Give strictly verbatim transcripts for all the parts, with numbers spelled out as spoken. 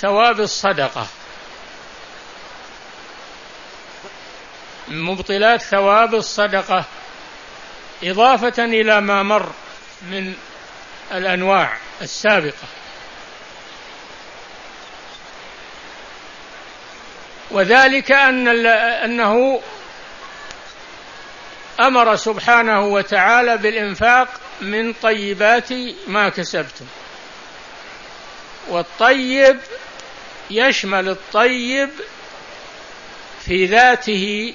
ثواب الصدقة، من مبطلات ثواب الصدقة، إضافة إلى ما مر من الأنواع السابقة. وذلك أن أنه أمر سبحانه وتعالى بالإنفاق من طيبات ما كسبتم، والطيب يشمل الطيب في ذاته،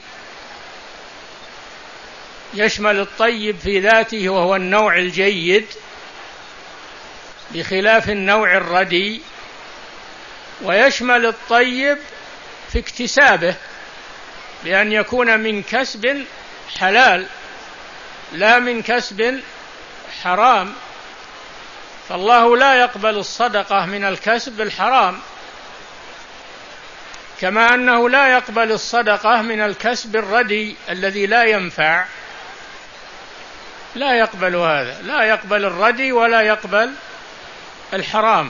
يشمل الطيب في ذاته وهو النوع الجيد بخلاف النوع الردي، ويشمل الطيب في اكتسابه بأن يكون من كسب حلال لا من كسب حرام، فالله لا يقبل الصدقة من الكسب الحرام، كما أنه لا يقبل الصدقة من الكسب الردي الذي لا ينفع، لا يقبل هذا، لا يقبل الردي ولا يقبل الحرام.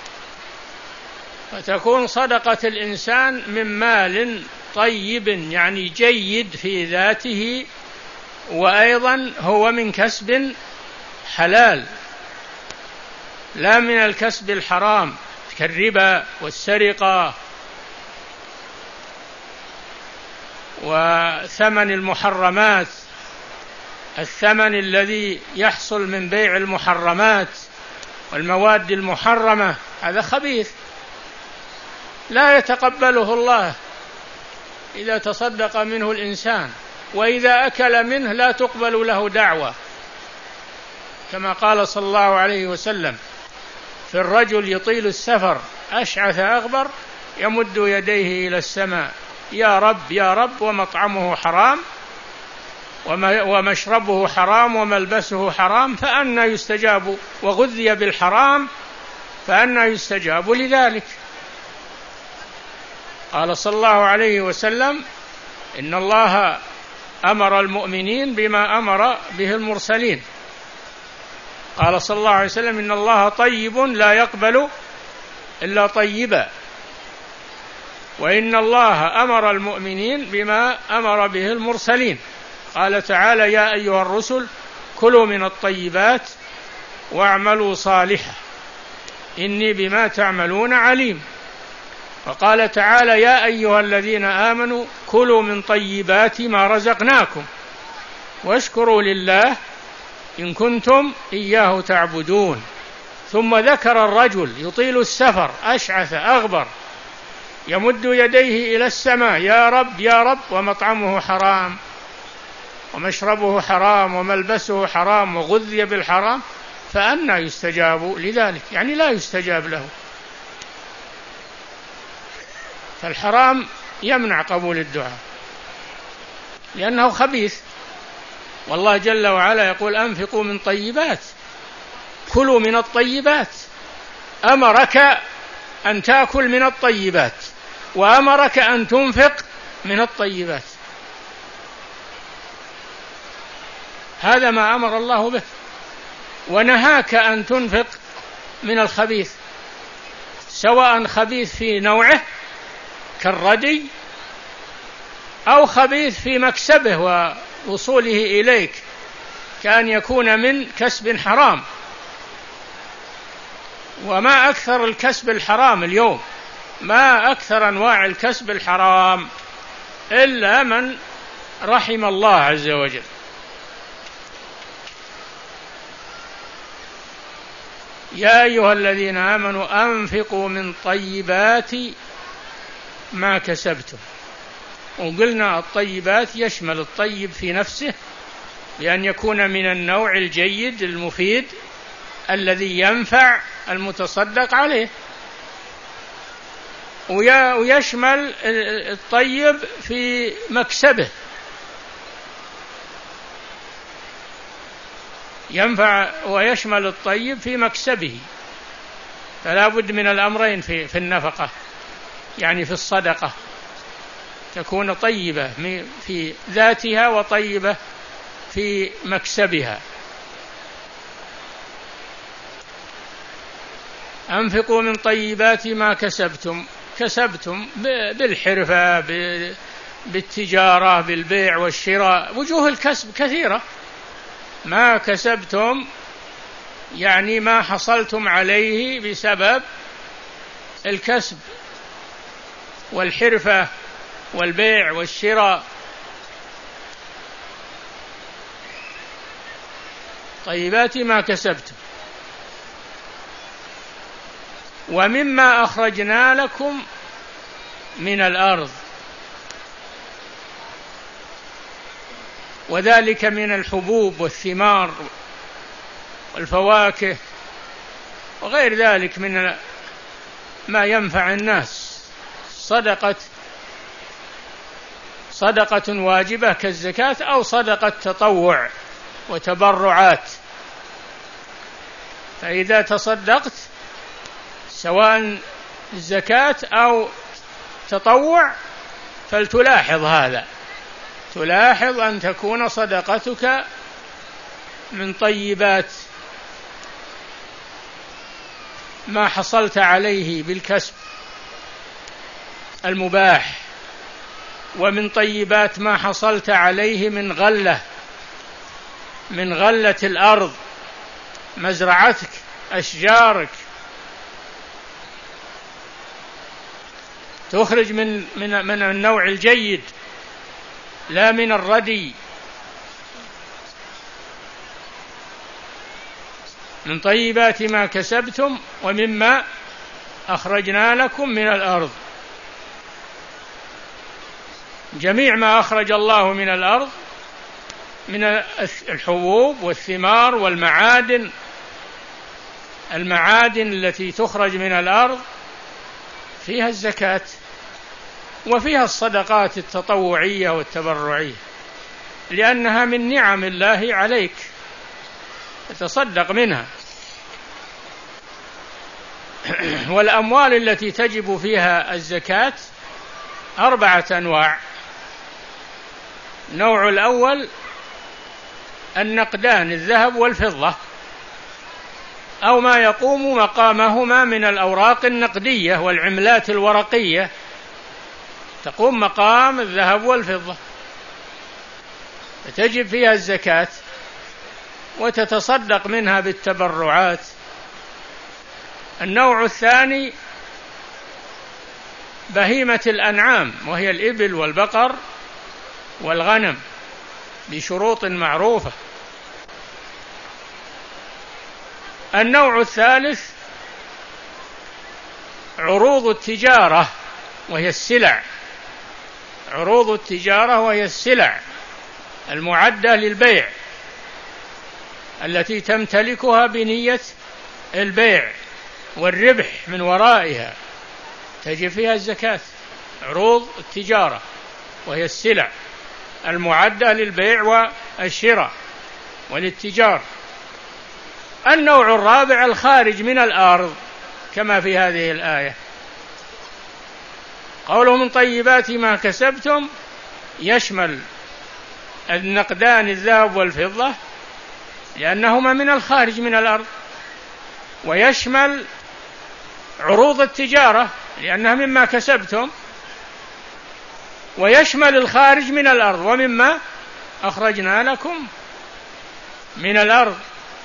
فتكون صدقة الإنسان من مال طيب يعني جيد في ذاته، وأيضا هو من كسب حلال لا من الكسب الحرام كالربا والسرقة وثمن المحرمات، الثمن الذي يحصل من بيع المحرمات والمواد المحرمة، هذا خبيث لا يتقبله الله إذا تصدق منه الإنسان، وإذا أكل منه لا تقبل له دعوة، كما قال صلى الله عليه وسلم في الرجل يطيل السفر أشعث أغبر يمد يديه إلى السماء يا رب يا رب ومطعمه حرام ومشربه حرام وملبسه حرام فأنى يستجاب، وغذي بالحرام فأنى يستجاب لذلك. قال صلى الله عليه وسلم إن الله أمر المؤمنين بما أمر به المرسلين، قال صلى الله عليه وسلم إن الله طيب لا يقبل إلا طيبا، وإن الله أمر المؤمنين بما أمر به المرسلين، قال تعالى يا أيها الرسل كلوا من الطيبات واعملوا صالحا إني بما تعملون عليم، وقال تعالى يا أيها الذين آمنوا كلوا من طيبات ما رزقناكم واشكروا لله إن كنتم إياه تعبدون. ثم ذكر الرجل يطيل السفر أشعث أغبر يمد يديه إلى السماء يا رب يا رب ومطعمه حرام ومشربه حرام وملبسه حرام وغذي بالحرام فأنى يستجاب لذلك، يعني لا يستجاب له. فالحرام يمنع قبول الدعاء لأنه خبيث، والله جل وعلا يقول أنفقوا من طيبات، كلوا من الطيبات، أمرك أن تأكل من الطيبات وأمرك أن تنفق من الطيبات، هذا ما أمر الله به، ونهاك أن تنفق من الخبيث، سواء خبيث في نوعه كالردي أو خبيث في مكسبه ووصوله إليك كأن يكون من كسب حرام. وما أكثر الكسب الحرام اليوم، ما أكثر أنواع الكسب الحرام إلا من رحم الله عز وجل. يا أيها الذين آمنوا أنفقوا من طيبات ما كسبتم، وقلنا الطيبات يشمل الطيب في نفسه بأن يكون من النوع الجيد المفيد الذي ينفع المتصدق عليه، ويشمل الطيب في مكسبه، ينفع ويشمل الطيب في مكسبه، فلا بد من الأمرين في في النفقة، يعني في الصدقة تكون طيبة في ذاتها وطيبة في مكسبها. أنفقوا من طيبات ما كسبتم، كسبتم بالحرفة، بالتجارة، بالبيع والشراء، وجوه الكسب كثيرة. ما كسبتم يعني ما حصلتم عليه بسبب الكسب والحرفة والبيع والشراء. طيبات ما كسبتم ومما أخرجنا لكم من الأرض، وذلك من الحبوب والثمار والفواكه وغير ذلك من ما ينفع الناس. صدقة صدقة واجبة كالزكاة أو صدقة تطوع وتبرعات. فإذا تصدقت سواء الزكاة أو تطوع فلتلاحظ هذا، تلاحظ أن تكون صدقتك من طيبات ما حصلت عليه بالكسب المباح، ومن طيبات ما حصلت عليه من غلة من غلة الأرض، مزرعتك، أشجارك، تخرج من من من النوع الجيد لا من الردي. من طيبات ما كسبتم ومما أخرجنا لكم من الأرض. جميع ما أخرج الله من الأرض من الحبوب والثمار والمعادن، المعادن التي تخرج من الأرض فيها الزكاة وفيها الصدقات التطوعية والتبرعية، لأنها من نعم الله عليك تصدق منها. والأموال التي تجب فيها الزكاة أربعة أنواع. النوع الأول النقدان، الذهب والفضة، أو ما يقوم مقامهما من الأوراق النقدية والعملات الورقية، تقوم مقام الذهب والفضة فتجب فيها الزكاة وتتصدق منها بالتبرعات. النوع الثاني بهيمة الأنعام، وهي الإبل والبقر والغنم بشروط معروفة. النوع الثالث عروض التجارة وهي السلع، عروض التجارة وهي السلع المعدة للبيع التي تمتلكها بنية البيع والربح من ورائها، تجب فيها الزكاة. عروض التجارة وهي السلع المعدة للبيع والشراء والاتجار. النوع الرابع الخارج من الأرض كما في هذه الآية، قوله من طيبات ما كسبتم يشمل النقدان الذهب والفضة لأنهما من الخارج من الأرض، ويشمل عروض التجارة لأنها مما كسبتم، ويشمل الخارج من الأرض ومما أخرجنا لكم من الأرض.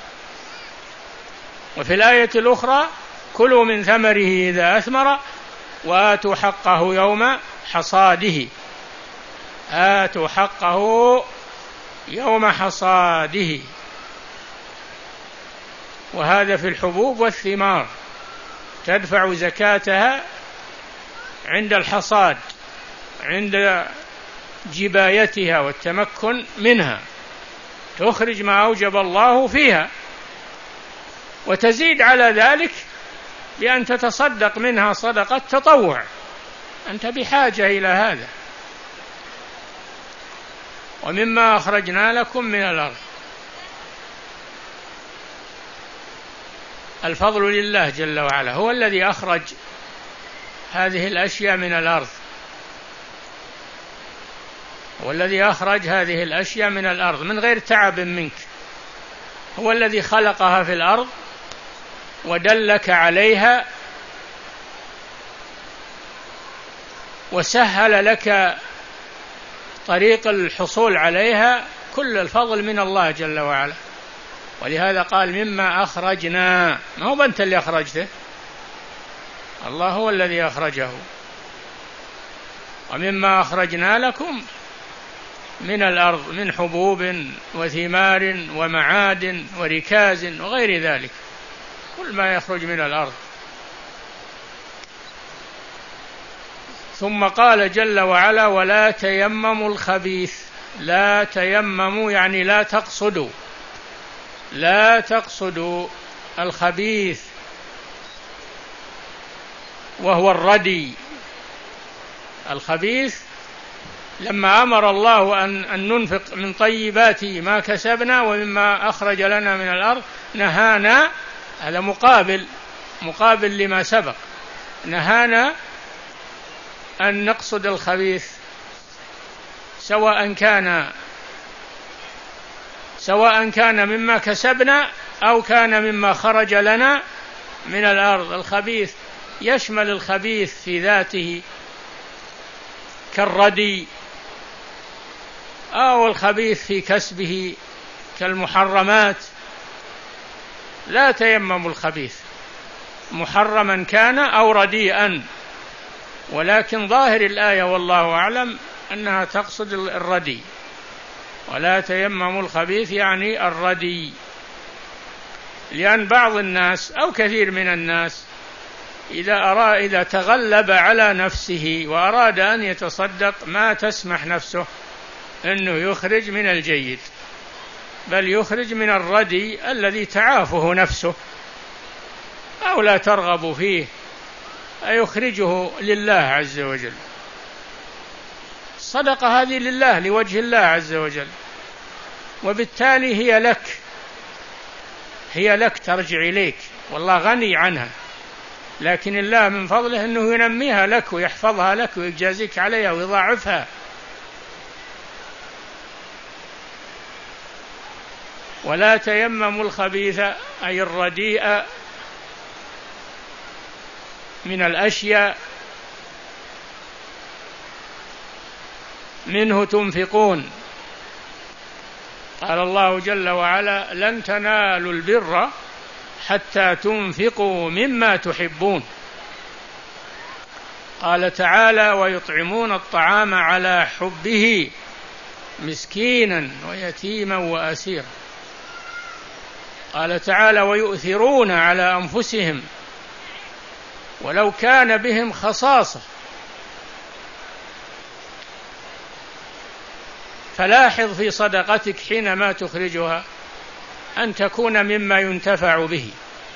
وفي الآية الأخرى كلوا من ثمره إذا أثمر وآتوا حقه يوم حصاده، آتوا حقه يوم حصاده. وهذا في الحبوب والثمار، تدفع زكاتها عند الحصاد، عند جبايتها والتمكن منها، تخرج ما أوجب الله فيها، وتزيد على ذلك بأن تتصدق منها صدقة تطوع، أنت بحاجة إلى هذا. ومما أخرجنا لكم من الأرض. الفضل لله جل وعلا، هو الذي أخرج هذه الأشياء من الأرض، هو الذي أخرج هذه الأشياء من الأرض من غير تعب منك، هو الذي خلقها في الأرض ودلك عليها وسهل لك طريق الحصول عليها، كل الفضل من الله جل وعلا. ولهذا قال مما أخرجنا، ما هو أنت اللي أخرجته، الله هو الذي أخرجه. ومما أخرجنا لكم من الأرض من حبوب وثمار ومعادن وركاز وغير ذلك، كل ما يخرج من الأرض. ثم قال جل وعلا ولا تيمموا الخبيث، لا تيمموا يعني لا تقصدوا، لا تقصدوا الخبيث وهو الردي. الخبيث لما أمر الله أن, أن ننفق من طيبات ما كسبنا ومما أخرج لنا من الأرض، نهانا، هذا مقابل مقابل لما سبق، نهانا أن نقصد الخبيث، سواء كان سواء كان مما كسبنا أو كان مما خرج لنا من الأرض. الخبيث يشمل الخبيث في ذاته كالردي، أو الخبيث في كسبه كالمحرمات. لا تيمموا الخبيث محرما كان أو رديئا، ولكن ظاهر الآية والله أعلم أنها تقصد الردي. ولا تيمموا الخبيث يعني الردي، لأن بعض الناس أو كثير من الناس إذا أراد إذا تغلب على نفسه وأراد أن يتصدق ما تسمح نفسه أنه يخرج من الجيد، بل يخرج من الردي الذي تعافه نفسه أو لا ترغب فيه، أيخرجه لله عز وجل. الصدقة هذه لله لوجه الله عز وجل، وبالتالي هي لك، هي لك ترجع إليك، والله غني عنها، لكن الله من فضله أنه ينميها لك ويحفظها لك ويجازيك عليها ويضاعفها. ولا تيمموا الخبيث أي الرديء من الأشياء منه تنفقون. قال الله جل وعلا لن تنالوا البر حتى تنفقوا مما تحبون. قال تعالى ويطعمون الطعام على حبه مسكينا ويتيما وأسيرا. قال تعالى ويؤثرون على أنفسهم ولو كان بهم خصاصة. فلاحظ في صدقتك حينما تخرجها أن تكون مما ينتفع به،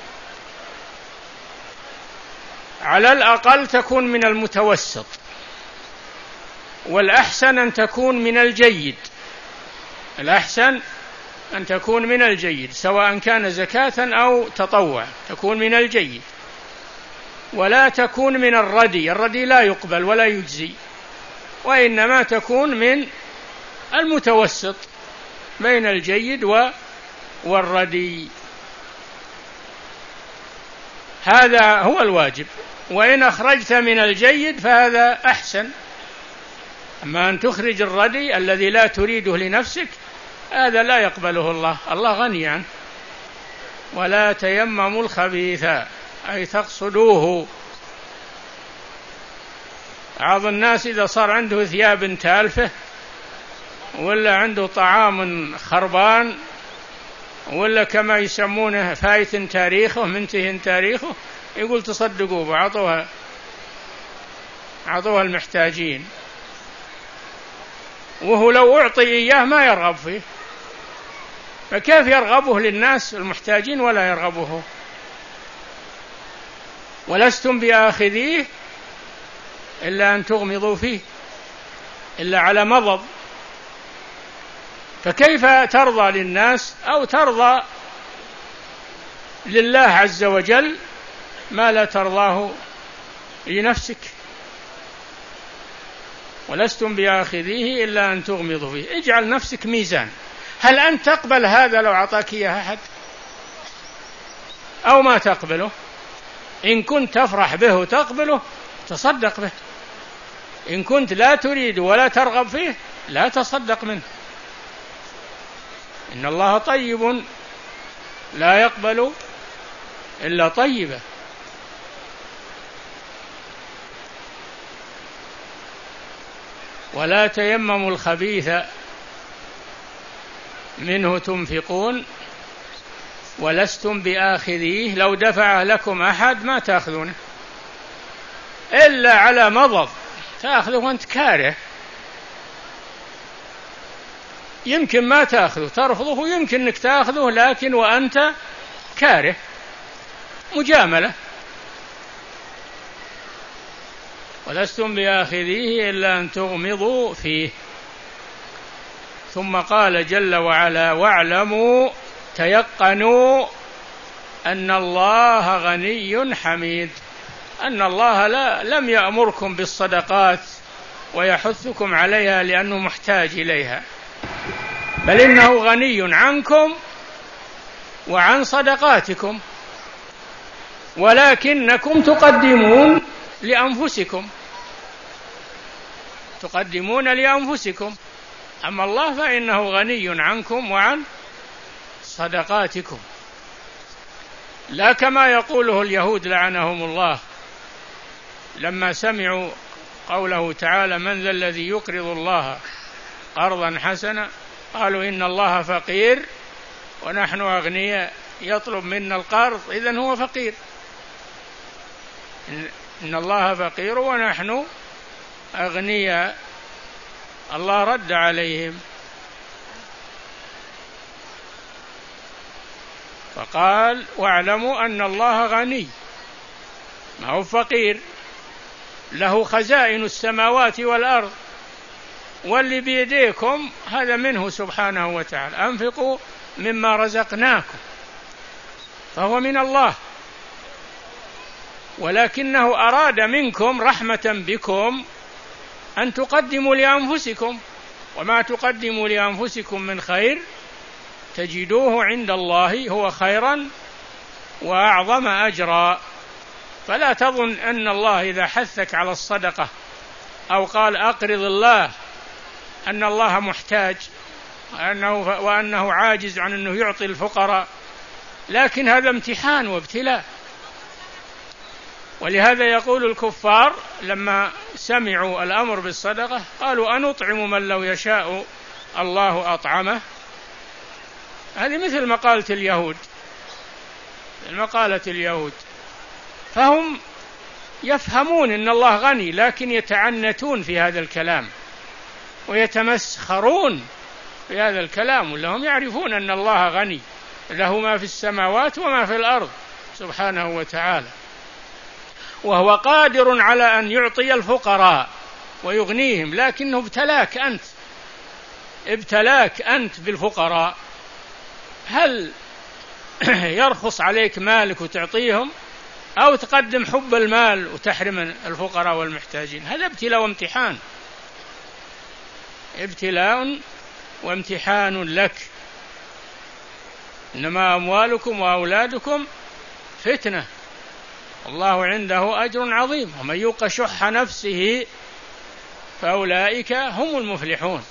على الأقل تكون من المتوسط، والأحسن أن تكون من الجيد، الأحسن أن تكون من الجيد سواء كان زكاة أو تطوع، تكون من الجيد ولا تكون من الردي. الردي لا يقبل ولا يجزي، وإنما تكون من المتوسط بين الجيد والردي. هذا هو الواجب، وإن أخرجت من الجيد فهذا أحسن. أما أن تخرج الردي الذي لا تريده لنفسك هذا لا يقبله الله، الله غني عنه. ولا تيمموا الخبيث أي تقصدوه. بعض الناس إذا صار عنده ثياب تالفة ولا عنده طعام خربان ولا كما يسمونه فايت تاريخه منتهي تاريخه، يقول تصدقوا بعضها عطوها المحتاجين، وهو لو أعطي إياه ما يرغب فيه، فكيف يرغبه للناس المحتاجين ولا يرغبه؟ ولستم بآخذيه إلا أن تغمضوا فيه إلا على مضض. فكيف ترضى للناس أو ترضى لله عز وجل ما لا ترضاه لنفسك؟ ولستم بآخذيه إلا أن تغمضوا فيه. اجعل نفسك ميزان، هل أنت تقبل هذا لو أعطاك إياه أحد؟ أو ما تقبله. إن كنت تفرح به وتقبله تصدق به، إن كنت لا تريد ولا ترغب فيه لا تصدق منه. إن الله طيب لا يقبل إلا طيبا. ولا تيمموا الخبيث منه تنفقون ولستم بآخذيه لو دفعه لكم أحد ما تأخذونه إلا على مضض، تأخذه وأنت كاره، يمكن ما تأخذه ترفضه ويمكن أنك تأخذه لكن وأنت كاره، مجاملة. ولستم بآخذيه إلا أن تغمضوا فيه. ثم قال جل وعلا واعلموا تيقنوا أن الله غني حميد، أن الله لا لم يأمركم بالصدقات ويحثكم عليها لأنه محتاج إليها، بل إنه غني عنكم وعن صدقاتكم، ولكنكم تقدمون لأنفسكم تقدمون لأنفسكم أما الله فإنه غني عنكم وعن صدقاتكم، لا كما يقوله اليهود لعنهم الله لما سمعوا قوله تعالى من ذا الذي يقرض الله قرضا حسنا قالوا إن الله فقير ونحن أغنياء يطلب منا القرض إذن هو فقير، إن الله فقير ونحن أغنياء. الله رد عليهم فقال واعلموا أن الله غني، ما هو فقير، له خزائن السماوات والأرض، واللي بيديكم هذا منه سبحانه وتعالى، أنفقوا مما رزقناكم، فهو من الله، ولكنه أراد منكم رحمة بكم أن تقدموا لأنفسكم، وما تقدموا لأنفسكم من خير تجدوه عند الله هو خيرا وأعظم أجرا. فلا تظن أن الله إذا حثك على الصدقة أو قال أقرض الله أن الله محتاج وأنه, وأنه عاجز عن أنه يعطي الفقراء، لكن هذا امتحان وابتلاء. ولهذا يقول الكفار لما سمعوا الأمر بالصدقة قالوا أنطعم من لو يشاء الله أطعمه. هذه مثل مقالة اليهود مقالة اليهود فهم يفهمون أن الله غني لكن يتعنتون في هذا الكلام ويتمسخرون في هذا الكلام، ولهم يعرفون أن الله غني له ما في السماوات وما في الأرض سبحانه وتعالى، وهو قادر على أن يعطي الفقراء ويغنيهم، لكنه ابتلاك أنت ابتلاك أنت بالفقراء. هل يرخص عليك مالك وتعطيهم أو تقدم حب المال وتحرم الفقراء والمحتاجين؟ هذا ابتلاء وامتحان، ابتلاء وامتحان لك. إنما أموالكم وأولادكم فتنة والله عنده أجر عظيم ومن يوق شح نفسه فأولئك هم المفلحون.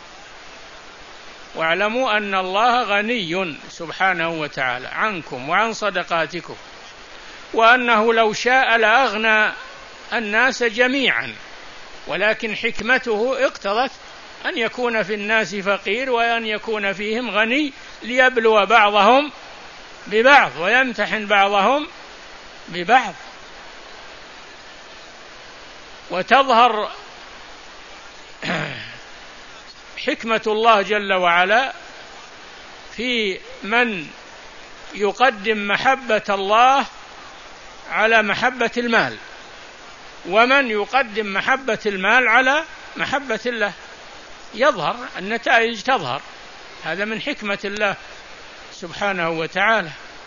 واعلموا أن الله غني سبحانه وتعالى عنكم وعن صدقاتكم، وأنه لو شاء لأغنى الناس جميعا، ولكن حكمته اقتضت أن يكون في الناس فقير وأن يكون فيهم غني ليبلو بعضهم ببعض ويمتحن بعضهم ببعض. وتظهر حكمة الله جل وعلا في من يقدم محبة الله على محبة المال، ومن يقدم محبة المال على محبة الله، يظهر النتائج تظهر. هذا من حكمة الله سبحانه وتعالى.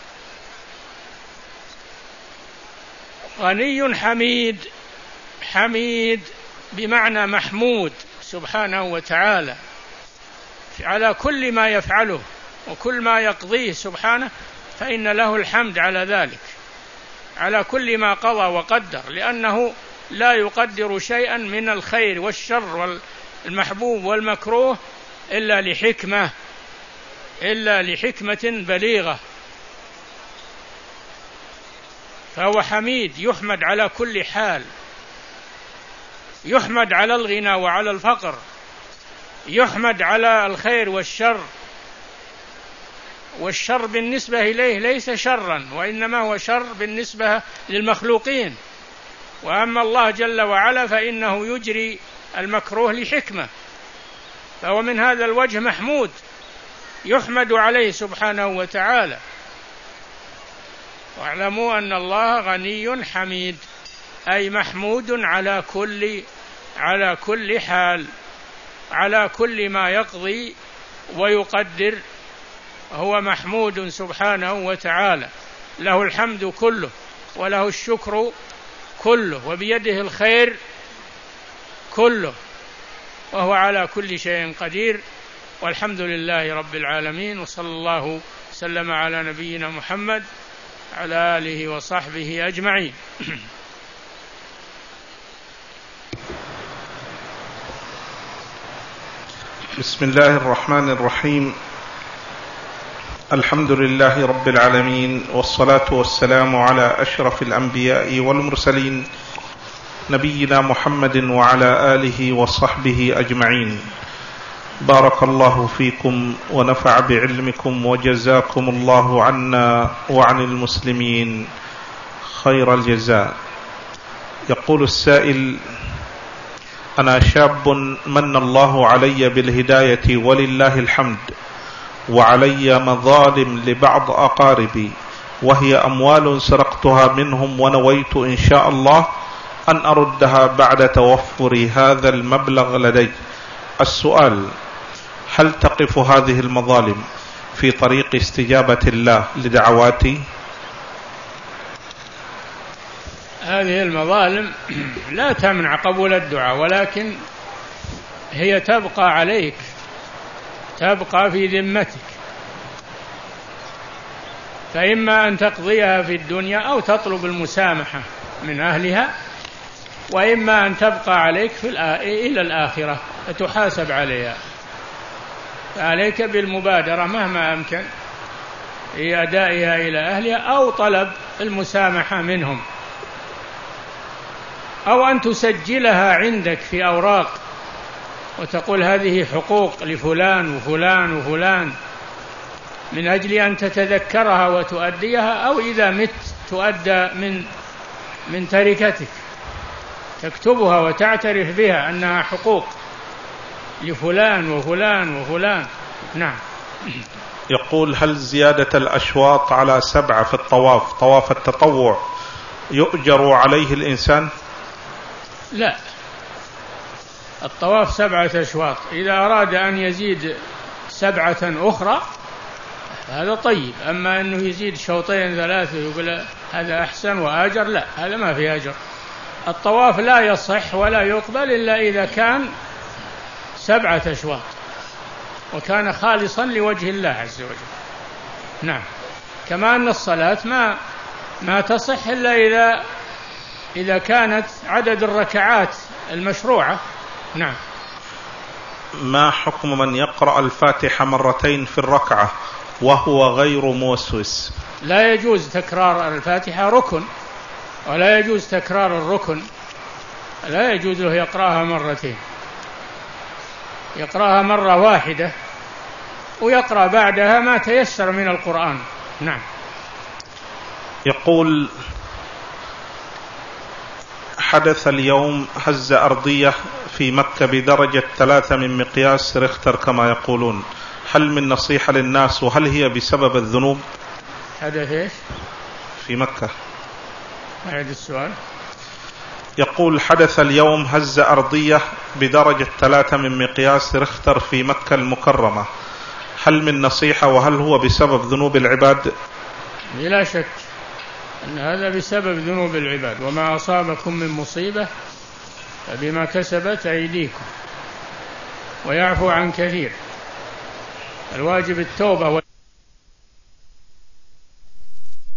غني حميد، حميد بمعنى محمود سبحانه وتعالى على كل ما يفعله وكل ما يقضيه سبحانه، فإن له الحمد على ذلك، على كل ما قضى وقدر، لأنه لا يقدر شيئا من الخير والشر والمحبوب والمكروه إلا لحكمة إلا لحكمة بليغة. فهو حميد، يحمد على كل حال، يحمد على الغنى وعلى الفقر، يحمد على الخير والشر، والشر بالنسبة إليه ليس شرا، وإنما هو شر بالنسبة للمخلوقين. وأما الله جل وعلا فإنه يجري المكروه لحكمة، فهو من هذا الوجه محمود، يحمد عليه سبحانه وتعالى. واعلموا أن الله غني حميد، أي محمود على كل على كل حال، على كل ما يقضي ويقدر، هو محمود سبحانه وتعالى، له الحمد كله وله الشكر كله، وبيده الخير كله، وهو على كل شيء قدير. والحمد لله رب العالمين، وصلى الله وسلم على نبينا محمد على آله وصحبه أجمعين. بسم الله الرحمن الرحيم. الحمد لله رب العالمين، والصلاة والسلام على أشرف الأنبياء والمرسلين، نبينا محمد وعلى آله وصحبه أجمعين. بارك الله فيكم ونفع بعلمكم، وجزاكم الله عنا وعن المسلمين خير الجزاء. يقول السائل: أنا شاب من الله علي بالهداية ولله الحمد، وعلي مظالم لبعض أقاربي، وهي أموال سرقتها منهم، ونويت إن شاء الله أن أردها بعد توفر هذا المبلغ لدي. السؤال: هل تقف هذه المظالم في طريق استجابة الله لدعواتي؟ هذه المظالم لا تمنع قبول الدعاء، ولكن هي تبقى عليك، تبقى في ذمتك، فإما أن تقضيها في الدنيا أو تطلب المسامحة من أهلها، وإما أن تبقى عليك في إلى الآخرة فتحاسب عليها. فعليك بالمبادرة مهما أمكن في أدائها إلى أهلها، أو طلب المسامحة منهم، أو أن تسجلها عندك في أوراق وتقول هذه حقوق لفلان وفلان وفلان، من أجل أن تتذكرها وتؤديها، أو إذا مت تؤدى من من تركتك، تكتبها وتعترف بها أنها حقوق لفلان وفلان وفلان. نعم. يقول: هل زيادة الأشواط على سبعة في الطواف، طواف التطوع، يؤجر عليه الإنسان؟ لا، الطواف سبعة أشواط، إذا أراد أن يزيد سبعة أخرى هذا طيب، أما أنه يزيد شوطين ثلاثة يقول هذا أحسن وآجر، لا، هذا ما في أجر. الطواف لا يصح ولا يقبل إلا إذا كان سبعة أشواط وكان خالصا لوجه الله عز وجل. نعم. كما أن الصلاة ما ما تصح إلا إذا إذا كانت عدد الركعات المشروعة. نعم. ما حكم من يقرأ الفاتحة مرتين في الركعة وهو غير موسوس؟ لا يجوز تكرار الفاتحة، ركن، ولا يجوز تكرار الركن، لا يجوز له يقرأها مرتين، يقرأها مرة واحدة ويقرأ بعدها ما تيسر من القرآن. نعم. يقول: حدث اليوم هزة أرضية في مكة بدرجة ثلاثة من مقياس ريختر كما يقولون، هل من نصيحة للناس، وهل هي بسبب الذنوب؟ حدث إيش؟ في مكة. أعد السؤال. يقول: حدث اليوم هزة أرضية بدرجة ثلاثة من مقياس ريختر في مكة المكرمة، هل من نصيحة، وهل هو بسبب ذنوب العباد؟ بلا شك أن هذا بسبب ذنوب العباد، وما أصابكم من مصيبة فبما كسبت أيديكم، ويعفو عن كثير. الواجب التوبة.